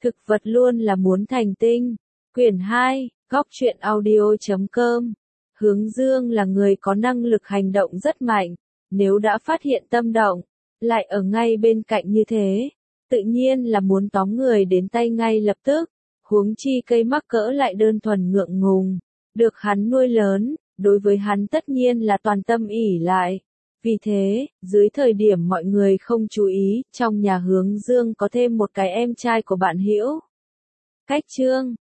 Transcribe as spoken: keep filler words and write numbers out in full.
Thực vật luôn là muốn thành tinh. Quyển hai, góc truyện audio chấm com. Hướng Dương là người có năng lực hành động rất mạnh. Nếu đã phát hiện tâm động, lại ở ngay bên cạnh như thế, tự nhiên là muốn tóm người đến tay ngay lập tức. Huống chi cây mắc cỡ lại đơn thuần ngượng ngùng, được hắn nuôi lớn, đối với hắn tất nhiên là toàn tâm ỷ lại. Vì thế, dưới thời điểm mọi người không chú ý, trong nhà Hướng Dương có thêm một cái em trai của bạn Hữu Cách Trương.